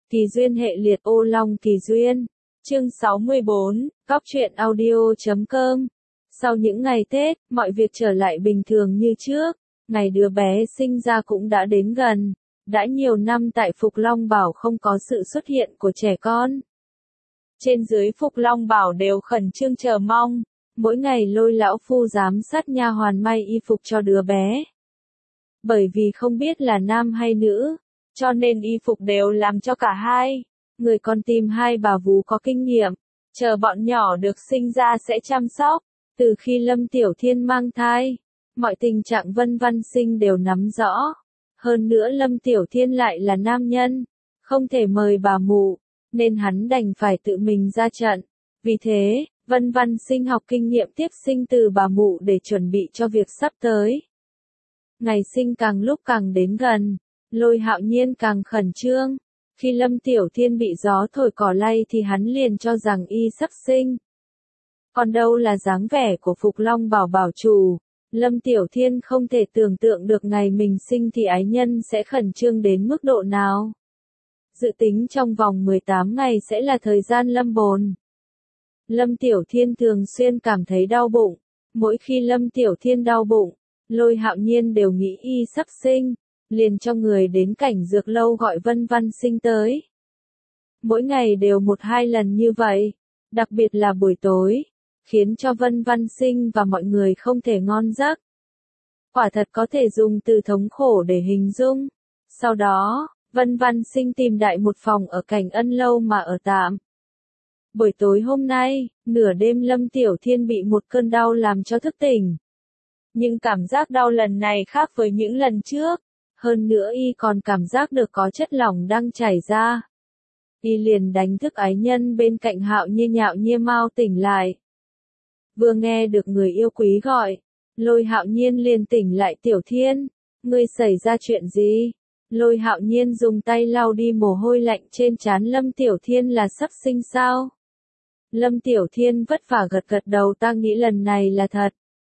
Kỳ duyên hệ liệt ô long kỳ duyên. Chương 64, Góc truyện audio.com. Sau những ngày Tết, mọi việc trở lại bình thường như trước. Ngày đứa bé sinh ra cũng đã đến gần. Đã nhiều năm tại Phục Long Bảo không có sự xuất hiện của trẻ con. Trên dưới Phục Long Bảo đều khẩn trương chờ mong. Mỗi ngày Lôi lão phu giám sát nha hoàn may y phục cho đứa bé. Bởi vì không biết là nam hay nữ, cho nên y phục đều làm cho cả hai. Người con tìm hai bà vú có kinh nghiệm, chờ bọn nhỏ được sinh ra sẽ chăm sóc. Từ khi Lâm Tiểu Thiên mang thai, mọi tình trạng Vân Văn Sinh đều nắm rõ. Hơn nữa Lâm Tiểu Thiên lại là nam nhân, không thể mời bà mụ, nên hắn đành phải tự mình ra trận. Vì thế, Vân Văn Sinh học kinh nghiệm tiếp sinh từ bà mụ để chuẩn bị cho việc sắp tới. Ngày sinh càng lúc càng đến gần, Lôi Hạo Nhiên càng khẩn trương. Khi Lâm Tiểu Thiên bị gió thổi cỏ lay thì hắn liền cho rằng y sắp sinh. Còn đâu là dáng vẻ của Phục Long Bảo bảo chủ, Lâm Tiểu Thiên không thể tưởng tượng được ngày mình sinh thì ái nhân sẽ khẩn trương đến mức độ nào. Dự tính trong vòng 18 ngày sẽ là thời gian lâm bồn. Lâm Tiểu Thiên thường xuyên cảm thấy đau bụng. Mỗi khi Lâm Tiểu Thiên đau bụng, Lôi Hạo Nhiên đều nghĩ y sắp sinh, liền cho người đến cảnh dược lâu gọi Vân Văn Sinh tới. Mỗi ngày đều 1-2 lần như vậy, đặc biệt là buổi tối, khiến cho Vân Văn Sinh và mọi người không thể ngon giấc. Quả thật có thể dùng từ thống khổ để hình dung. Sau đó, Vân Văn Sinh tìm đại một phòng ở Cảnh Ân lâu mà ở tạm. Buổi tối hôm nay, nửa đêm Lâm Tiểu Thiên bị một cơn đau làm cho thức tỉnh. Nhưng cảm giác đau lần này khác với những lần trước. Hơn nữa y còn cảm giác được có chất lỏng đang chảy ra. Y liền đánh thức ái nhân bên cạnh Hạo Nhiên Nhạo Nhiên mau tỉnh lại. Vừa nghe được người yêu quý gọi, Lôi Hạo Nhiên liền tỉnh lại. Tiểu Thiên, ngươi xảy ra chuyện gì? Lôi Hạo Nhiên dùng tay lau đi mồ hôi lạnh trên trán Lâm Tiểu Thiên là sắp sinh sao? Lâm Tiểu Thiên vất vả gật gật đầu, ta nghĩ lần này là thật.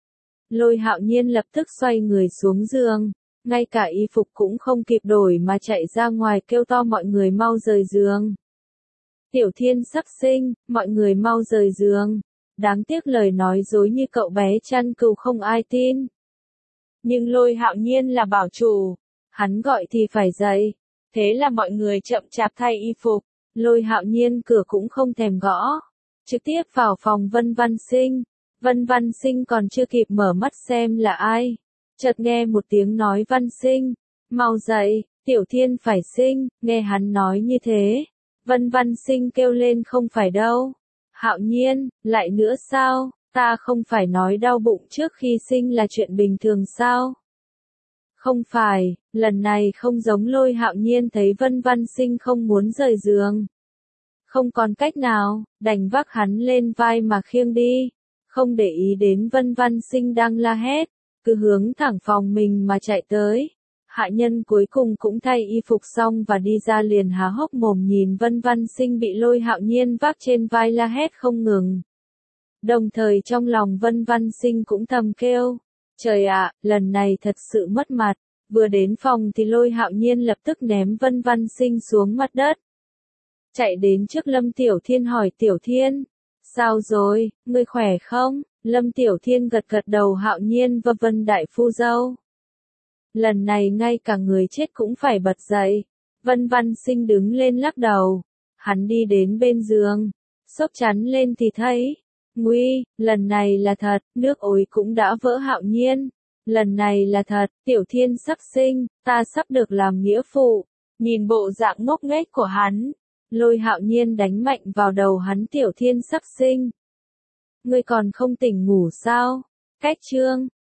Lôi Hạo Nhiên lập tức xoay người xuống giường, ngay cả y phục cũng không kịp đổi mà chạy ra ngoài kêu to mọi người mau rời giường. Tiểu Thiên sắp sinh, mọi người mau rời giường. Đáng tiếc lời nói dối như cậu bé chăn cừu không ai tin. Nhưng Lôi Hạo Nhiên là bảo chủ, hắn gọi thì phải dậy. Thế là mọi người chậm chạp thay y phục. Lôi Hạo Nhiên cửa cũng không thèm gõ, trực tiếp vào phòng Vân Văn Sinh. Vân Văn Sinh còn chưa kịp mở mắt xem là ai, chợt nghe một tiếng nói: Văn Sinh, mau dậy, Tiểu Thiên phải sinh. Nghe hắn nói như thế, Vân Văn Sinh kêu lên: không phải đâu. Hạo Nhiên, lại nữa sao? Ta không phải nói đau bụng trước khi sinh là chuyện bình thường sao? Không phải, lần này không giống. Lôi Hạo Nhiên thấy Vân Văn Sinh không muốn rời giường, không còn cách nào, đành vác hắn lên vai mà khiêng đi, không để ý đến Vân Văn Sinh đang la hét, cứ hướng thẳng phòng mình mà chạy tới. Hạ nhân cuối cùng cũng thay y phục xong và đi ra, liền há hốc mồm nhìn Vân Văn Sinh bị Lôi Hạo Nhiên vác trên vai la hét không ngừng. Đồng thời trong lòng Vân Văn Sinh cũng thầm kêu, trời ạ, lần này thật sự mất mặt. Vừa đến phòng thì Lôi Hạo Nhiên lập tức ném Vân Văn Sinh xuống mặt đất. Chạy đến trước Lâm Tiểu Thiên hỏi: Tiểu Thiên, sao rồi, ngươi khỏe không? Lâm Tiểu Thiên gật gật đầu. Hạo Nhiên và Vân đại phu dâu, lần này ngay cả người chết cũng phải bật dậy. Vân Văn Sinh đứng lên lắc đầu, hắn đi đến bên giường, xốc chắn lên thì thấy, nguy, lần này là thật, nước ối cũng đã vỡ. Hạo Nhiên, lần này là thật, Tiểu Thiên sắp sinh, ta sắp được làm nghĩa phụ. Nhìn bộ dạng ngốc nghếch của hắn, Lôi Hạo Nhiên đánh mạnh vào đầu hắn: Tiểu Thiên sắp sinh, ngươi còn không tỉnh ngủ sao? Cách chương